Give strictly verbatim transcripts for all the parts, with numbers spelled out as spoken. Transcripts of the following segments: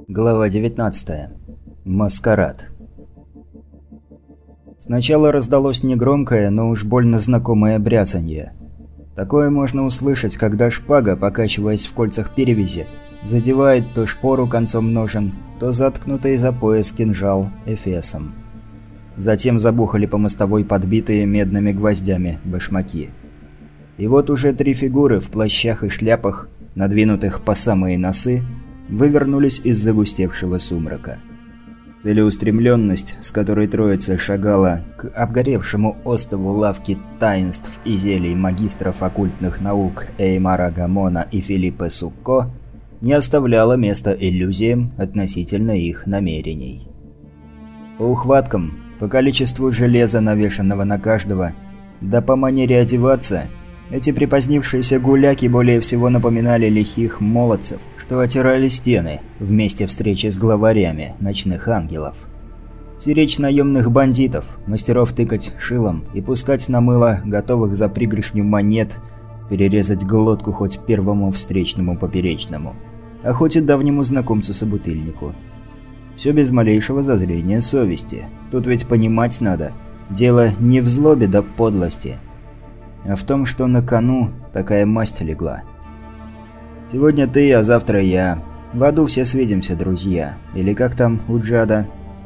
Глава девятнадцатая. Маскарад. Сначала раздалось негромкое, но уж больно знакомое бряцанье. Такое можно услышать, когда шпага, покачиваясь в кольцах перевязи, задевает то шпору концом ножен, то заткнутый за пояс кинжал эфесом. Затем забухали по мостовой подбитые медными гвоздями башмаки. И вот уже три фигуры в плащах и шляпах, надвинутых по самые носы, вывернулись из загустевшего сумрака. Целеустремленность, с которой троица шагала к обгоревшему острову лавки таинств и зелий магистров оккультных наук Эймара Гамона и Филиппе Сукко, не оставляла места иллюзиям относительно их намерений. По ухваткам, по количеству железа, навешанного на каждого, да по манере одеваться, эти припозднившиеся гуляки более всего напоминали лихих молодцев, что отирали стены в месте встречи с главарями ночных ангелов. Сиречь наемных бандитов, мастеров тыкать шилом и пускать на мыло, готовых за пригоршню монет перерезать глотку хоть первому встречному поперечному, а хоть и давнему знакомцу-собутыльнику. Все без малейшего зазрения совести. Тут ведь понимать надо, дело не в злобе да подлости, а в том, что на кону такая масть легла. Сегодня ты, а завтра я. В аду все свидимся, друзья. Или как там у Джада?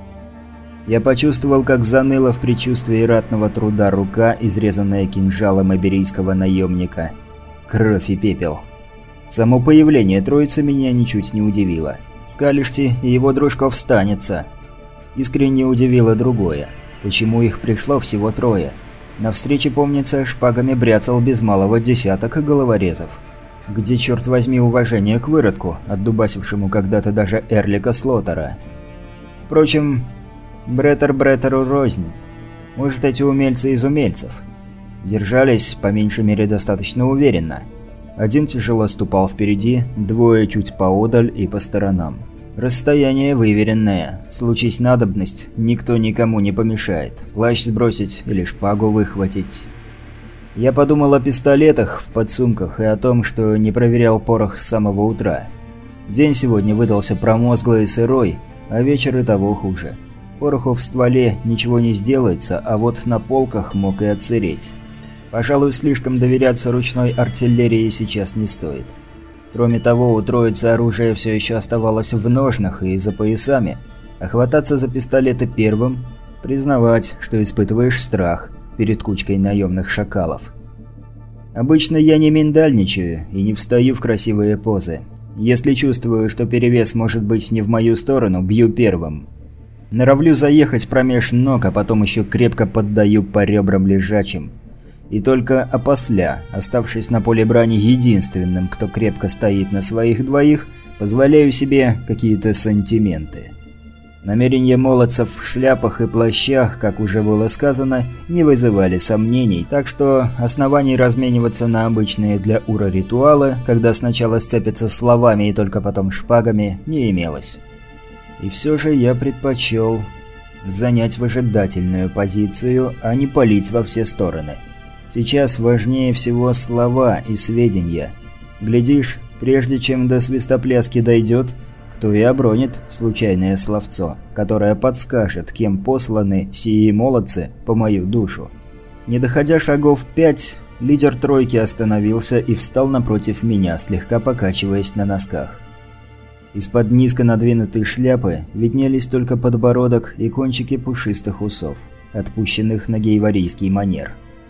Я почувствовал, как заныла в предчувствии ратного труда рука, изрезанная кинжалом иберийского наемника. Кровь и пепел. Само появление троицы меня ничуть не удивило. Скалишти и его дружков станется. Искренне удивило другое. Почему их пришло всего трое? На встрече, помнится, шпагами бряцал без малого десяток головорезов. Где, черт возьми, уважение к выродку, отдубасившему когда-то даже Эрлика Слотера? Впрочем, Бреттер Бреттеру рознь. Может, эти умельцы из умельцев. Держались, по меньшей мере, достаточно уверенно. Один тяжело ступал впереди, двое чуть поодаль и по сторонам. Расстояние выверенное. Случись надобность, никто никому не помешает. Плащ сбросить или шпагу выхватить. Я подумал о пистолетах в подсумках и о том, что не проверял порох с самого утра. День сегодня выдался промозглый и сырой, а вечер и того хуже. Пороху в стволе ничего не сделается, а вот на полках мог и отсыреть. Пожалуй, слишком доверяться ручной артиллерии сейчас не стоит. Кроме того, у троицы оружие все еще оставалось в ножнах и за поясами, а хвататься за пистолеты первым – признавать, что испытываешь страх перед кучкой наемных шакалов. Обычно я не миндальничаю и не встаю в красивые позы. Если чувствую, что перевес может быть не в мою сторону, бью первым. Норовлю заехать промеж ног, а потом еще крепко поддаю по ребрам лежачим. И только опосля, оставшись на поле брани единственным, кто крепко стоит на своих двоих, позволяю себе какие-то сантименты. Намерения молодцев в шляпах и плащах, как уже было сказано, не вызывали сомнений, так что оснований размениваться на обычные для Ура ритуалы, когда сначала сцепятся словами и только потом шпагами, не имелось. И все же я предпочел занять выжидательную позицию, а не палить во все стороны. Сейчас важнее всего слова и сведения. Глядишь, прежде чем до свистопляски дойдет, кто и обронит случайное словцо, которое подскажет, кем посланы сии молодцы по мою душу. Не доходя шагов пять, лидер тройки остановился и встал напротив меня, слегка покачиваясь на носках. Из-под низко надвинутой шляпы виднелись только подбородок и кончики пушистых усов, отпущенных на гейварийский манер.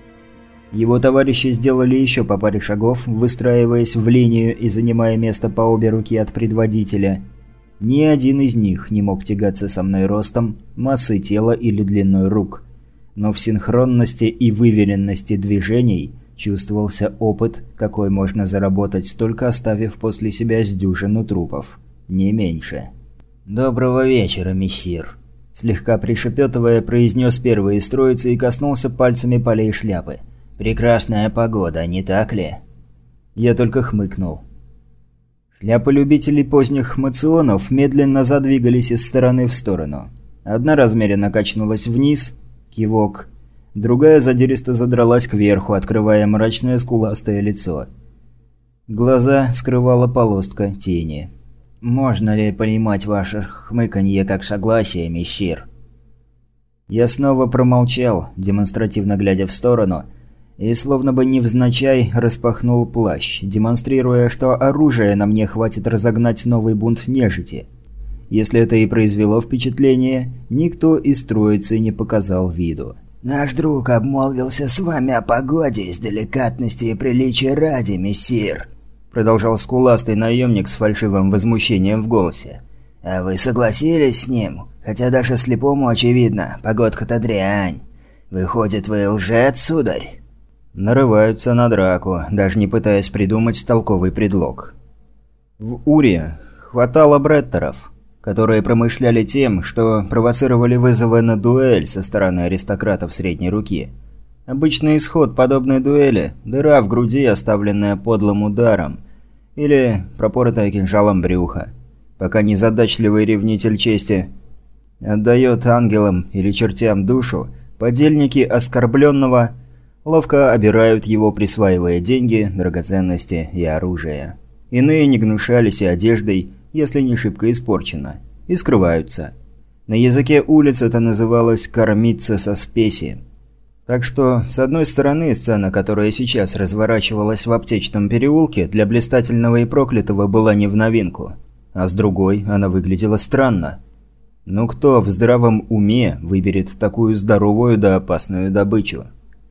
Его товарищи сделали еще по паре шагов, выстраиваясь в линию и занимая место по обе руки от предводителя. Ни один из них не мог тягаться со мной ростом, массой тела или длиной рук. Но в синхронности и выверенности движений чувствовался опыт, какой можно заработать, только оставив после себя с дюжину трупов. Не меньше. «Доброго вечера, мессир», – слегка пришепетывая, произнес первый из троицы и коснулся пальцами полей шляпы. «Прекрасная погода, не так ли?» Я только хмыкнул. Шляпы любителей поздних мационов медленно задвигались из стороны в сторону. Одна размеренно качнулась вниз, кивок. Другая задиристо задралась кверху, открывая мрачное скуластое лицо. Глаза скрывала полостка тени. можно ли понимать ваше хмыканье как согласие, мессир?» Я снова промолчал, демонстративно глядя в сторону, и словно бы невзначай распахнул плащ, демонстрируя, что оружия на мне хватит разогнать новый бунт нежити. Если это и произвело впечатление, никто из троицы не показал виду. «Наш друг обмолвился с вами о погоде из деликатности и приличия ради, мессир», продолжал скуластый наемник с фальшивым возмущением в голосе. «А вы согласились с ним? Хотя даже слепому очевидно, погодка-то дрянь. Выходит, вы лжец, сударь?» Нарываются на драку, даже не пытаясь придумать толковый предлог. В Уре хватало бреттеров, которые промышляли тем, что провоцировали вызовы на дуэль со стороны аристократов средней руки. Обычный исход подобной дуэли – дыра в груди, оставленная подлым ударом, или пропоротая кинжалом брюха, пока незадачливый ревнитель чести отдает ангелам или чертям душу, подельники оскорбленного ловко обирают его, присваивая деньги, драгоценности и оружие. Иные не гнушались и одеждой, если не шибко испорчена, и скрываются. На языке улиц это называлось «кормиться со спеси». Так что, с одной стороны, сцена, которая сейчас разворачивалась в аптечном переулке, для блистательного и проклятого была не в новинку. А с другой, она выглядела странно. Ну кто в здравом уме выберет такую здоровую да опасную добычу?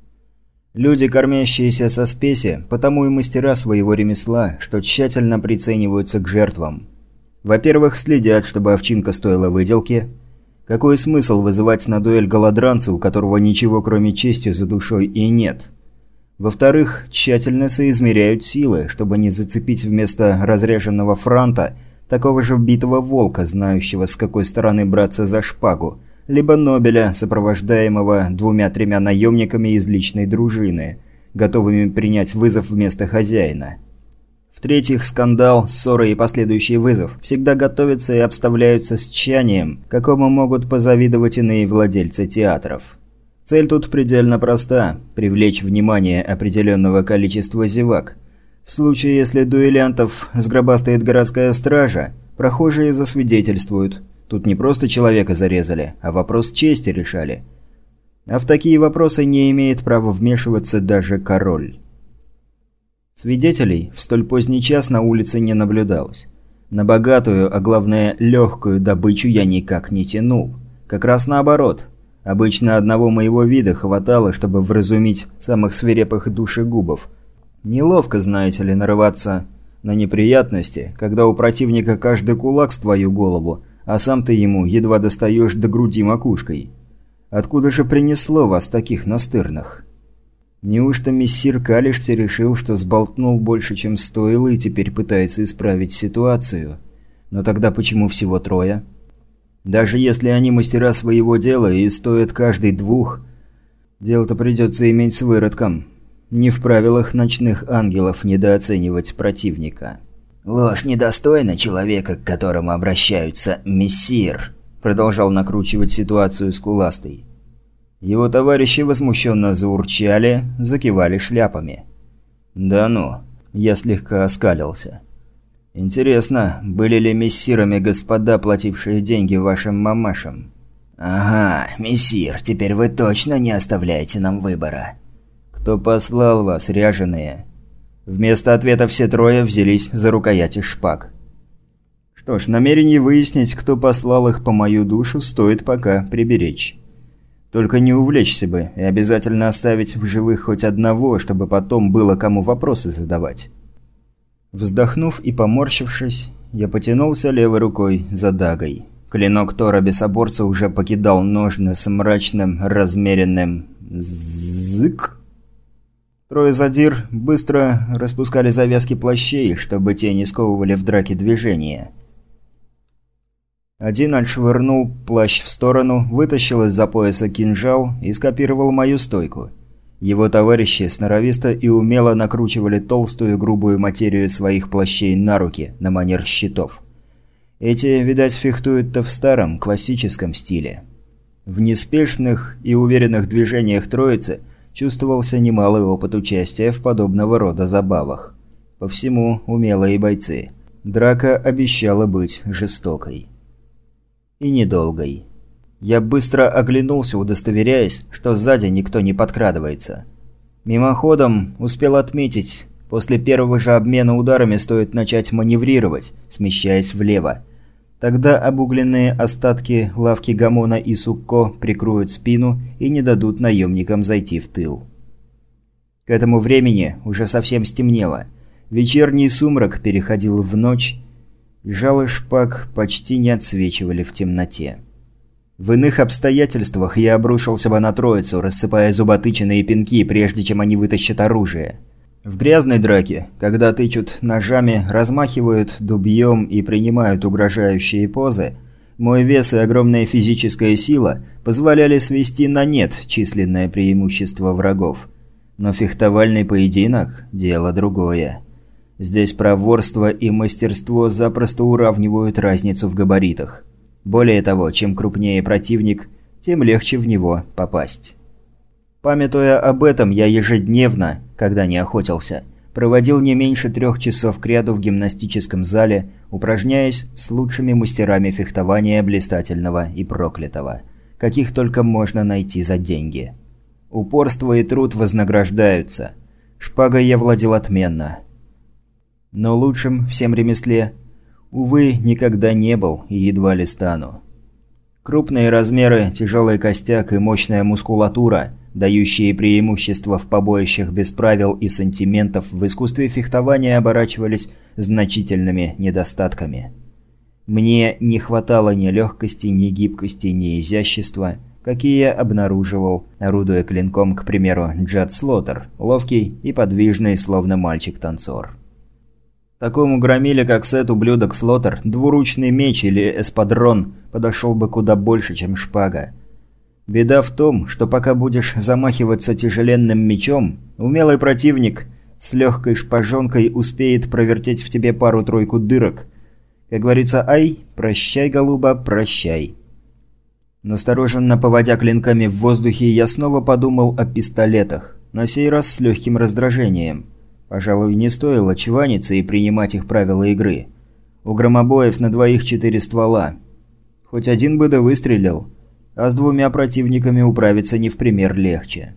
Люди, кормящиеся со спеси, потому и мастера своего ремесла, что тщательно прицениваются к жертвам. Во-первых, следят, чтобы овчинка стоила выделки. Какой смысл вызывать на дуэль голодранца, у которого ничего кроме чести за душой и нет? Во-вторых, тщательно соизмеряют силы, чтобы не зацепить вместо разряженного франта такого же вбитого волка, знающего, с какой стороны браться за шпагу, либо Нобеля, сопровождаемого двумя-тремя наемниками из личной дружины, готовыми принять вызов вместо хозяина. В-третьих, скандал, ссоры и последующий вызов всегда готовятся и обставляются с тщанием, какому могут позавидовать иные владельцы театров. Цель тут предельно проста – привлечь внимание определенного количества зевак. В случае, если дуэлянтов сгробастает городская стража, прохожие засвидетельствуют. Тут не просто человека зарезали, а вопрос чести решали. А в такие вопросы не имеет права вмешиваться даже король. Свидетелей в столь поздний час на улице не наблюдалось. На богатую, а главное легкую добычу я никак не тянул. Как раз наоборот. Обычно одного моего вида хватало, чтобы вразумить самых свирепых душегубов. Неловко, знаете ли, нарываться на неприятности, когда у противника каждый кулак с твою голову, а сам ты ему едва достаешь до груди макушкой. Откуда же принесло вас таких настырных? Неужто мессир Калишти решил, что сболтнул больше, чем стоило, и теперь пытается исправить ситуацию? Но тогда почему всего трое? Даже если они мастера своего дела и стоят каждый двух, дело-то придется иметь с выродком. Не в правилах ночных ангелов недооценивать противника. «Ложь недостойна человека, к которому обращаются, мессир», продолжал накручивать ситуацию скуластый. Его товарищи возмущенно заурчали, закивали шляпами. «Да ну!» – я слегка оскалился. «Интересно, были ли мессирами господа, платившие деньги вашим мамашам?» «Ага, мессир, теперь вы точно не оставляете нам выбора». «Кто послал вас, ряженые?» Вместо ответа все трое взялись за рукояти шпаг. Что ж, намерение выяснить, кто послал их по мою душу, стоит пока приберечь. Только не увлечься бы и обязательно оставить в живых хоть одного, чтобы потом было кому вопросы задавать. Вздохнув и поморщившись, я потянулся левой рукой за дагой. Клинок Тора Бесоборца уже покидал ножны с мрачным, размеренным «зык». Трое задир быстро распускали завязки плащей, чтобы те не сковывали в драке движения. Один отшвырнул плащ в сторону, вытащил из-за пояса кинжал и скопировал мою стойку. Его товарищи сноровисто и умело накручивали толстую грубую материю своих плащей на руки, на манер щитов. Эти, видать, фехтуют-то в старом, классическом стиле. В неспешных и уверенных движениях троицы чувствовался немалый опыт участия в подобного рода забавах. По всему умелые бойцы. Драка обещала быть жестокой. И недолгой. Я быстро оглянулся, удостоверяясь, что сзади никто не подкрадывается. Мимоходом успел отметить, после первого же обмена ударами стоит начать маневрировать, смещаясь влево. Тогда обугленные остатки лавки Гамона и Сукко прикроют спину и не дадут наемникам зайти в тыл. К этому времени уже совсем стемнело. Вечерний сумрак переходил в ночь, и жало шпаг почти не отсвечивали в темноте. В иных обстоятельствах я обрушился бы на троицу, рассыпая зуботычины и пинки, прежде чем они вытащат оружие. В грязной драке, когда тычут ножами, размахивают дубьем и принимают угрожающие позы, мой вес и огромная физическая сила позволяли свести на нет численное преимущество врагов. Но фехтовальный поединок – дело другое. Здесь проворство и мастерство запросто уравнивают разницу в габаритах. Более того, чем крупнее противник, тем легче в него попасть. Памятуя об этом, я ежедневно, когда не охотился, проводил не меньше трех часов кряду в гимнастическом зале, упражняясь с лучшими мастерами фехтования блистательного и проклятого, каких только можно найти за деньги. Упорство и труд вознаграждаются. Шпагой я владел отменно. Но лучшим всем ремесле, увы, никогда не был и едва ли стану. Крупные размеры, тяжелый костяк и мощная мускулатура, дающие преимущество в побоищах без правил и сантиментов, в искусстве фехтования оборачивались значительными недостатками. Мне не хватало ни легкости, ни гибкости, ни изящества, какие я обнаруживал, орудуя клинком, к примеру, Джад Слоттер, ловкий и подвижный, словно мальчик-танцор. Такому громиле, как Сет, ублюдок Слоттер, двуручный меч или эспадрон подошел бы куда больше, чем шпага. Беда в том, что пока будешь замахиваться тяжеленным мечом, умелый противник с легкой шпажонкой успеет провертеть в тебе пару-тройку дырок. Как говорится, ай, прощай, голуба, прощай. Настороженно поводя клинками в воздухе, я снова подумал о пистолетах, на сей раз с легким раздражением. Пожалуй, не стоило чваниться и принимать их правила игры. У громобоев на двоих четыре ствола. Хоть один бы да выстрелил, а с двумя противниками управиться не в пример легче.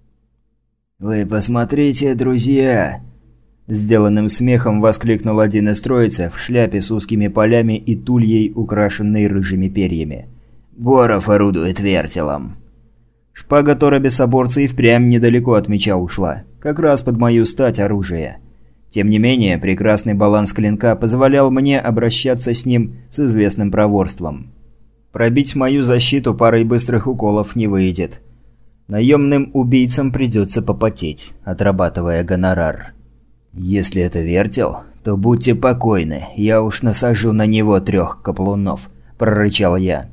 «Вы посмотрите, друзья!» Сделанным смехом воскликнул один из троицы в шляпе с узкими полями и тульей, украшенной рыжими перьями. «Боров орудует вертелом!» Шпага Торабесоборца и впрямь недалеко от меча ушла, как раз под мою стать оружия. Тем не менее, прекрасный баланс клинка позволял мне обращаться с ним с известным проворством. Пробить мою защиту парой быстрых уколов не выйдет. Наемным убийцам придется попотеть, отрабатывая гонорар. Если это вертел, то будьте покойны, я уж насажу на него трех каплунов, прорычал я.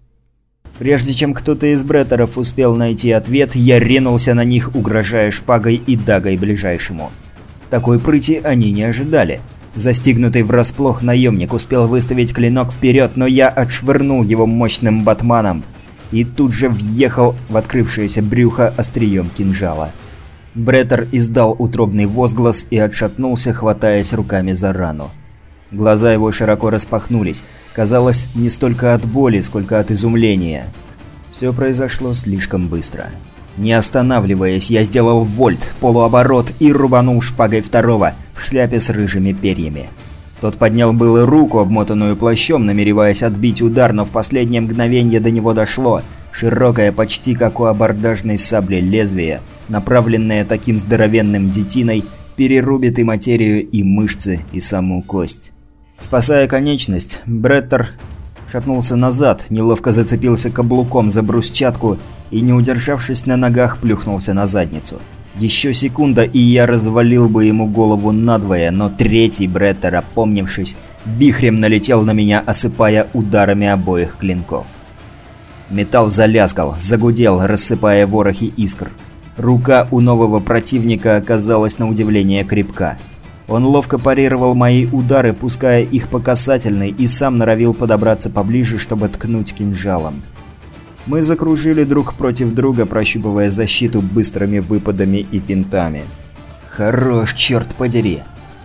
Прежде чем кто-то из бреттеров успел найти ответ, я ринулся на них, угрожая шпагой и дагой ближайшему. Такой прыти они не ожидали. Застигнутый врасплох наемник успел выставить клинок вперед, но я отшвырнул его мощным батманом и тут же въехал в открывшееся брюхо острием кинжала. Бреттер издал утробный возглас и отшатнулся, хватаясь руками за рану. Глаза его широко распахнулись, казалось, не столько от боли, сколько от изумления. Все произошло слишком быстро. Не останавливаясь, я сделал вольт, полуоборот и рубанул шпагой второго, в шляпе с рыжими перьями. Тот поднял было руку, обмотанную плащом, намереваясь отбить удар, но в последнее мгновение до него дошло. Широкое, почти как у абордажной сабли лезвие, направленное таким здоровенным детиной, перерубит и материю, и мышцы, и саму кость. Спасая конечность, Бреттер шатнулся назад, неловко зацепился каблуком за брусчатку и, не удержавшись на ногах, плюхнулся на задницу. Еще секунда, и я развалил бы ему голову надвое, но третий Бреттер, опомнившись, вихрем налетел на меня, осыпая ударами обоих клинков. Металл залязгал, загудел, рассыпая ворохи искр. Рука у нового противника оказалась на удивление крепка. Он ловко парировал мои удары, пуская их по касательной, и сам норовил подобраться поближе, чтобы ткнуть кинжалом. Мы закружили друг против друга, прощупывая защиту быстрыми выпадами и финтами. Хорош, черт подери!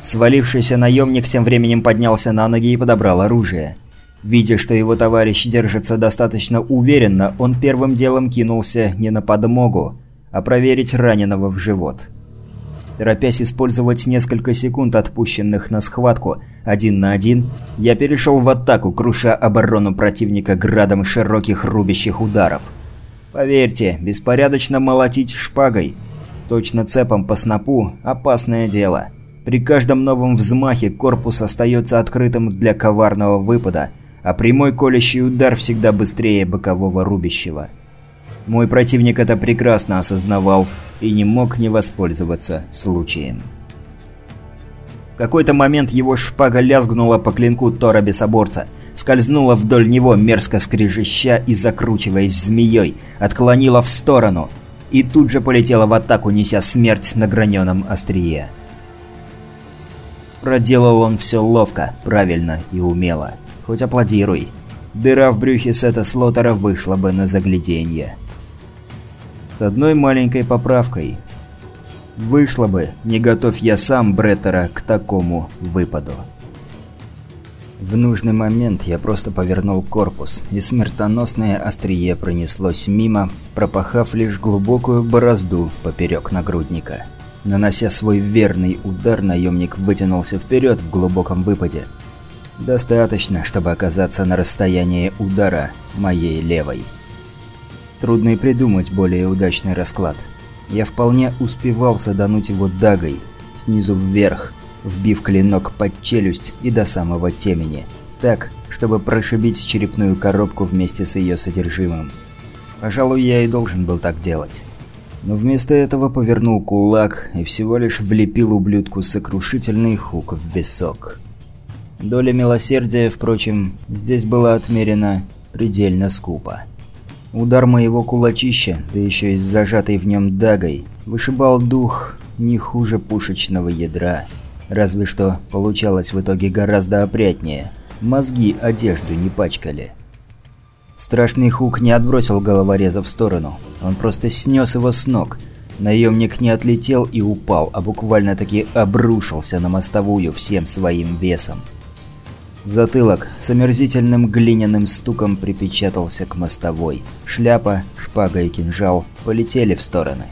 Свалившийся наемник тем временем поднялся на ноги и подобрал оружие. Видя, что его товарищ держится достаточно уверенно, он первым делом кинулся не на подмогу, а проверить раненого в живот. Торопясь использовать несколько секунд, отпущенных на схватку один на один, я перешел в атаку, круша оборону противника градом широких рубящих ударов. Поверьте, беспорядочно молотить шпагой, точно цепом по снопу – опасное дело. При каждом новом взмахе корпус остается открытым для коварного выпада, а прямой колющий удар всегда быстрее бокового рубящего. Мой противник это прекрасно осознавал и не мог не воспользоваться случаем. В какой-то момент его шпага лязгнула по клинку Тора Бесоборца, скользнула вдоль него, мерзко скрежеща и закручиваясь змеей, отклонила в сторону и тут же полетела в атаку, неся смерть на граненом острие. Проделал он все ловко, правильно и умело. Хоть аплодируй. Дыра в брюхе Сета Слотера вышла бы на загляденье. С одной маленькой поправкой. Вышла бы, не готовь я сам Бреттера к такому выпаду. В нужный момент я просто повернул корпус, и смертоносное острие пронеслось мимо, пропахав лишь глубокую борозду поперек нагрудника. Нанося свой верный удар, наемник вытянулся вперед в глубоком выпаде. Достаточно, чтобы оказаться на расстоянии удара моей левой. Трудно и придумать более удачный расклад. Я вполне успевал садануть его дагой, снизу вверх, вбив клинок под челюсть и до самого темени, так, чтобы прошибить черепную коробку вместе с ее содержимым. Пожалуй, я и должен был так делать. Но вместо этого повернул кулак и всего лишь влепил ублюдку сокрушительный хук в висок. Доля милосердия, впрочем, здесь была отмерена предельно скупо. Удар моего кулачища, да еще и с зажатой в нем дагой, вышибал дух не хуже пушечного ядра. Разве что получалось в итоге гораздо опрятнее. Мозги одежду не пачкали. Страшный хук не отбросил головореза в сторону. Он просто снес его с ног. Наемник не отлетел и упал, а буквально-таки обрушился на мостовую всем своим весом. Затылок с омерзительным глиняным стуком припечатался к мостовой. Шляпа, шпага и кинжал полетели в стороны.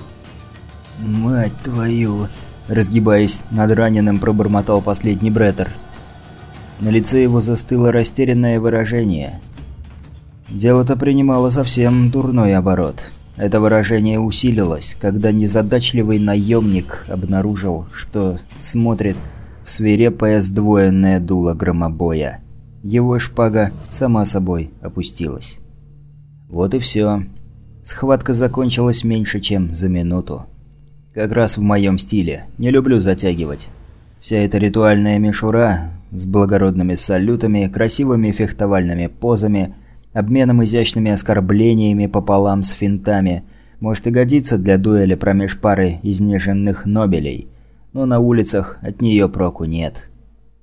«Мать твою!» – разгибаясь над раненым, пробормотал последний Бреттер. На лице его застыло растерянное выражение. Дело-то принимало совсем дурной оборот. Это выражение усилилось, когда незадачливый наемник обнаружил, что смотрит в свирепое сдвоенное дуло громобоя. Его шпага сама собой опустилась. Вот и все. Схватка закончилась меньше, чем за минуту. Как раз в моем стиле. Не люблю затягивать. Вся эта ритуальная мишура с благородными салютами, красивыми фехтовальными позами, обменом изящными оскорблениями пополам с финтами может и годиться для дуэли промеж пары изнеженных нобелей, но на улицах от нее проку нет.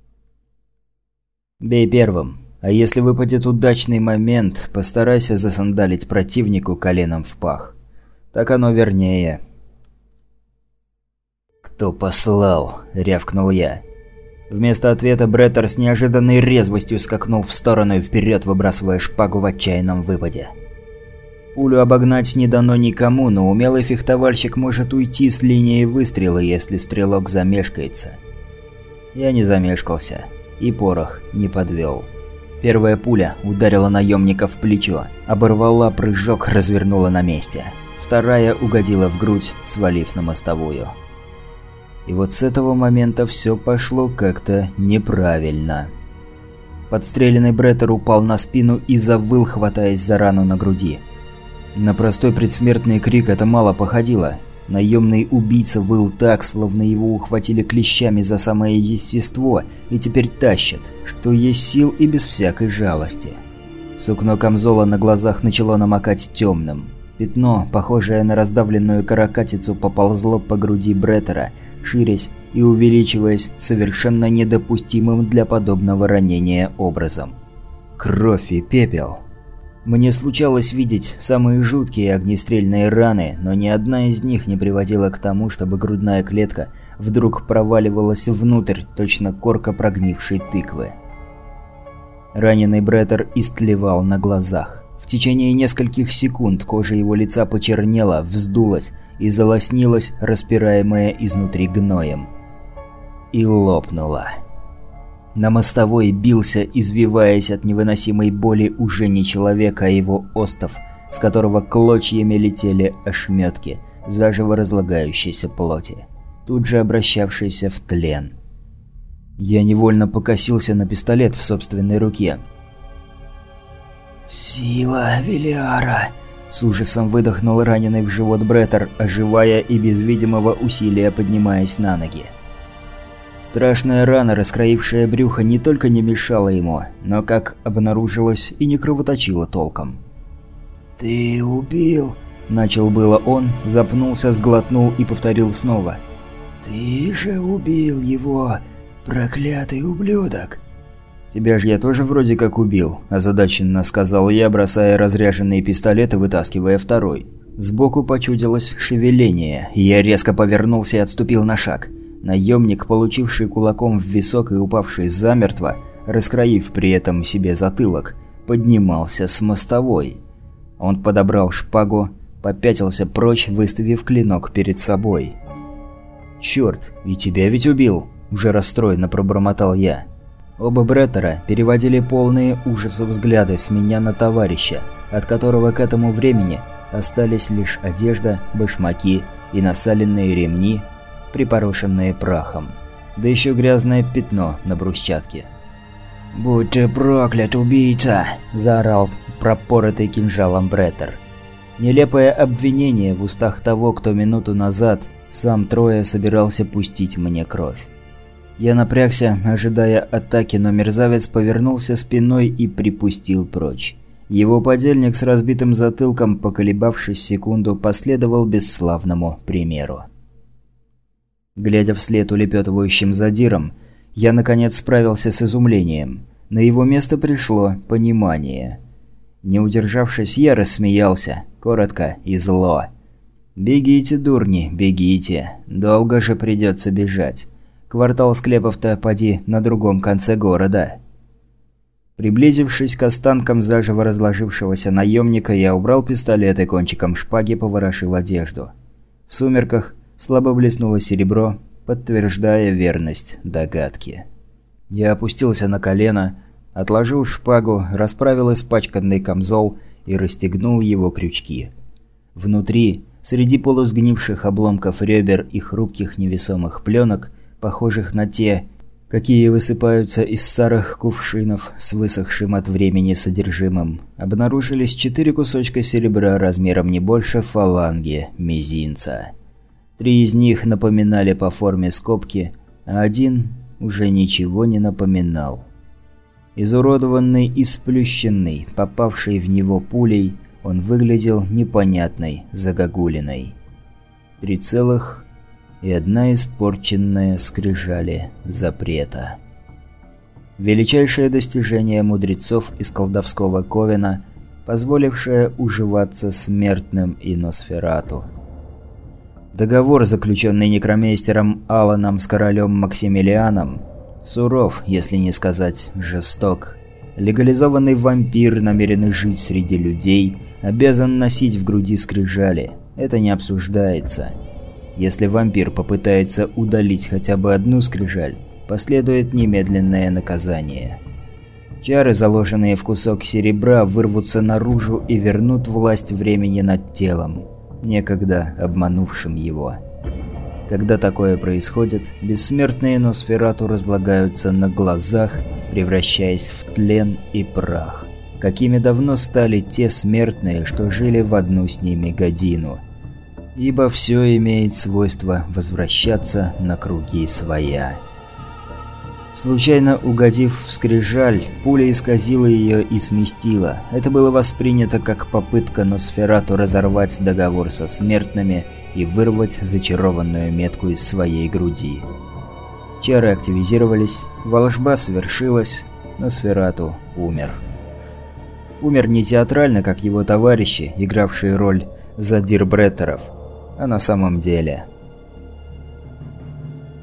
Бей первым, а если выпадет удачный момент, постарайся засандалить противнику коленом в пах. Так оно вернее. «Кто послал?» – рявкнул я. Вместо ответа Бреттер с неожиданной резвостью скакнул в сторону и вперед, выбрасывая шпагу в отчаянном выпаде. Пулю обогнать не дано никому, но умелый фехтовальщик может уйти с линии выстрела, если стрелок замешкается. Я не замешкался, и порох не подвел. Первая пуля ударила наемника в плечо, оборвала прыжок, развернула на месте. Вторая угодила в грудь, свалив на мостовую. И вот с этого момента все пошло как-то неправильно. Подстреленный Бреттер упал на спину и завыл, хватаясь за рану на груди. На простой предсмертный крик это мало походило. Наемный убийца выл так, словно его ухватили клещами за самое естество и теперь тащат, что есть сил и без всякой жалости. Сукно камзола на глазах начало намокать темным. Пятно, похожее на раздавленную каракатицу, поползло по груди Бреттера, ширясь и увеличиваясь совершенно недопустимым для подобного ранения образом. Кровь и пепел. Мне случалось видеть самые жуткие огнестрельные раны, но ни одна из них не приводила к тому, чтобы грудная клетка вдруг проваливалась внутрь, точно корка прогнившей тыквы. Раненый Бреттер истлевал на глазах. В течение нескольких секунд кожа его лица почернела, вздулась и залоснилась, распираемая изнутри гноем. И лопнула. На мостовой бился, извиваясь от невыносимой боли, уже не человек, а его остов, с которого клочьями летели ошметки заживо разлагающейся плоти, тут же обращавшейся в тлен. Я невольно покосился на пистолет в собственной руке. «Сила Велиара!» – с ужасом выдохнул раненый в живот Бреттер, оживая и без видимого усилия поднимаясь на ноги. Страшная рана, раскроившая брюхо, не только не мешала ему, но, как обнаружилось, и не кровоточила толком. «Ты убил?» – начал было он, запнулся, сглотнул и повторил снова. «Ты же убил его, проклятый ублюдок!» «Тебя же я тоже вроде как убил», – озадаченно сказал я, бросая разряженный пистолет и вытаскивая второй. Сбоку почудилось шевеление, и я резко повернулся и отступил на шаг. Наемник, получивший кулаком в висок и упавший замертво, раскроив при этом себе затылок, поднимался с мостовой. Он подобрал шпагу, попятился прочь, выставив клинок перед собой. «Чёрт, и тебя ведь убил!» – уже расстроенно пробормотал я. Оба Бреттера переводили полные ужаса взгляды с меня на товарища, от которого к этому времени остались лишь одежда, башмаки и насаленные ремни, припорошенные прахом, да еще грязное пятно на брусчатке. «Будь ты проклят, убийца!» – заорал пропоротый кинжалом Бреттер. Нелепое обвинение в устах того, кто минуту назад сам Троя собирался пустить мне кровь. Я напрягся, ожидая атаки, но мерзавец повернулся спиной и припустил прочь. Его подельник с разбитым затылком, поколебавшись секунду, последовал бесславному примеру. Глядя вслед улепетывающим задирам, я наконец справился с изумлением. На его место пришло понимание. Не удержавшись, я рассмеялся, коротко и зло. «Бегите, дурни, бегите. Долго же придется бежать. Квартал склепов-то поди на другом конце города». Приблизившись к останкам заживо разложившегося наемника, я убрал пистолет и кончиком шпаги поворошил одежду. В сумерках слабо блеснуло серебро, подтверждая верность догадки. Я опустился на колено, отложил шпагу, расправил испачканный камзол и расстегнул его крючки. Внутри, среди полусгнивших обломков ребер и хрупких невесомых пленок, похожих на те, какие высыпаются из старых кувшинов с высохшим от времени содержимым, обнаружились четыре кусочка серебра размером не больше фаланги мизинца. Три из них напоминали по форме скобки, а один уже ничего не напоминал. Изуродованный и сплющенный, попавший в него пулей, он выглядел непонятной загогулиной. Три целых и одна испорченная скрижали запрета. Величайшее достижение мудрецов из колдовского ковена, позволившее уживаться смертным и Носферату. Договор, заключенный некромейстером Аланом с королем Максимилианом, суров, если не сказать жесток. Легализованный вампир, намеренный жить среди людей, обязан носить в груди скрижали. Это не обсуждается. Если вампир попытается удалить хотя бы одну скрижаль, последует немедленное наказание. Чары, заложенные в кусок серебра, вырвутся наружу и вернут власть времени над телом, некогда обманувшим его. Когда такое происходит, бессмертные Носферату разлагаются на глазах, превращаясь в тлен и прах, какими давно стали те смертные, что жили в одну с ними годину. Ибо все имеет свойство возвращаться на круги своя. Случайно угодив в скрижаль, пуля исказила ее и сместила. Это было воспринято как попытка Носферату разорвать договор со смертными и вырвать зачарованную метку из своей груди. Чары активизировались, волшба свершилась, Носферату умер. Умер не театрально, как его товарищи, игравшие роль задир Бреттеров, а на самом деле.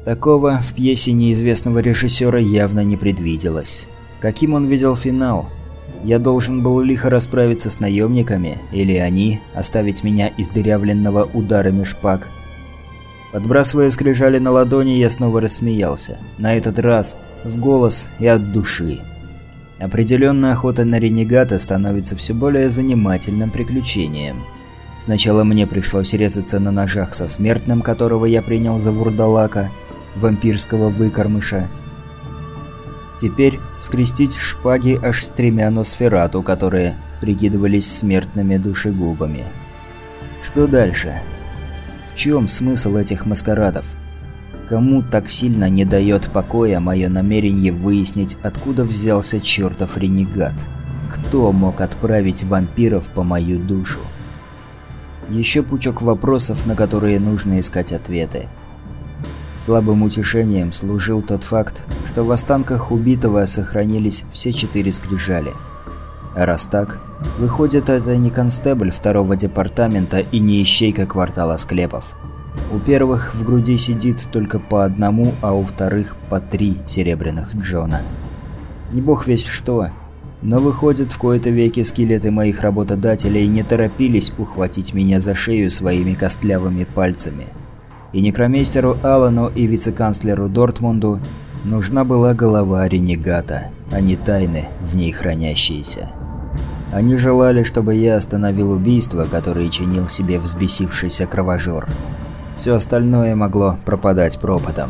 Такого в пьесе неизвестного режиссера явно не предвиделось. Каким он видел финал? Я должен был лихо расправиться с наемниками, или они оставить меня издырявленного ударами шпаг? Подбрасывая скрижали на ладони, я снова рассмеялся. На этот раз в голос и от души. Определенно, охота на ренегата становится все более занимательным приключением. Сначала мне пришлось резаться на ножах со смертным, которого я принял за вурдалака, вампирского выкормыша. Теперь скрестить шпаги аж с тремя Носферату, которые прикидывались смертными душегубами. Что дальше? В чем смысл этих маскарадов? Кому так сильно не дает покоя мое намерение выяснить, откуда взялся чертов ренегат? Кто мог отправить вампиров по мою душу? Еще пучок вопросов, на которые нужно искать ответы. Слабым утешением служил тот факт, что в останках убитого сохранились все четыре скрижали. А раз так, выходит, это не констебль второго департамента и не ищейка квартала склепов. У первых в груди сидит только по одному, а у вторых по три серебряных Джона. Не бог весть что, но выходит, в кои-то веки скелеты моих работодателей не торопились ухватить меня за шею своими костлявыми пальцами. И некромейстеру Аллану и вице-канцлеру Дортмунду нужна была голова ренегата, а не тайны, в ней хранящиеся. Они желали, чтобы я остановил убийство, которое чинил себе взбесившийся кровожор. Все остальное могло пропадать пропадом.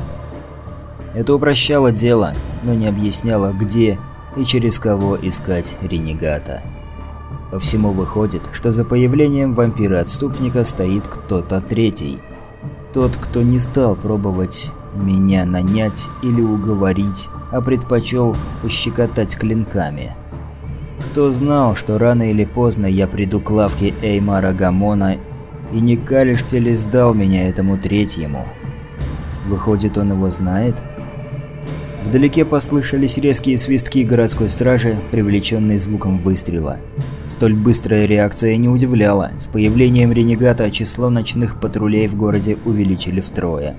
Это упрощало дело, но не объясняло, где и через кого искать ренегата. По всему выходит, что за появлением вампира-отступника стоит кто-то третий. Тот, кто не стал пробовать меня нанять или уговорить, а предпочел пощекотать клинками. Кто знал, что рано или поздно я приду к лавке Эймара Гамона, и не Калиште ли сдал меня этому третьему? Выходит, он его знает? Вдалеке послышались резкие свистки городской стражи, привлеченные звуком выстрела. Столь быстрая реакция не удивляла. С появлением ренегата число ночных патрулей в городе увеличили втрое.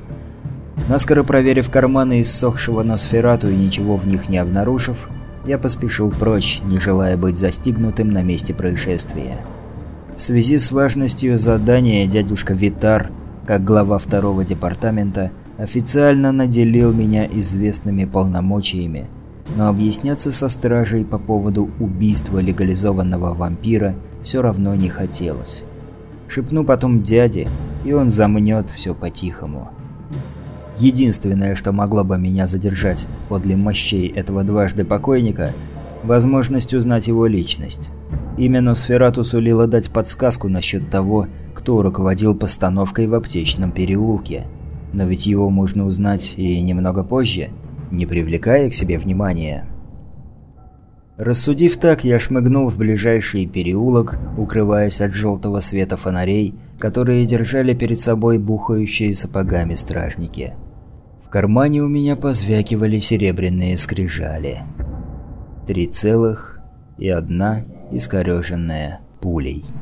Наскоро проверив карманы иссохшего Носферату и ничего в них не обнаружив, я поспешил прочь, не желая быть застигнутым на месте происшествия. В связи с важностью задания дядюшка Витар, как глава второго департамента, официально наделил меня известными полномочиями, но объясняться со стражей по поводу убийства легализованного вампира все равно не хотелось. Шепну потом дяде, и он замнет все по-тихому. Единственное, что могло бы меня задержать подле мощей этого дважды покойника – возможность узнать его личность. Имя Носферату сулило дать подсказку насчет того, кто руководил постановкой в Аптечном переулке. Но ведь его можно узнать и немного позже, не привлекая к себе внимания. Рассудив так, я шмыгнул в ближайший переулок, укрываясь от желтого света фонарей, которые держали перед собой бухающие сапогами стражники. В кармане у меня позвякивали серебряные скрижали. Три целых и одна искореженная пулей.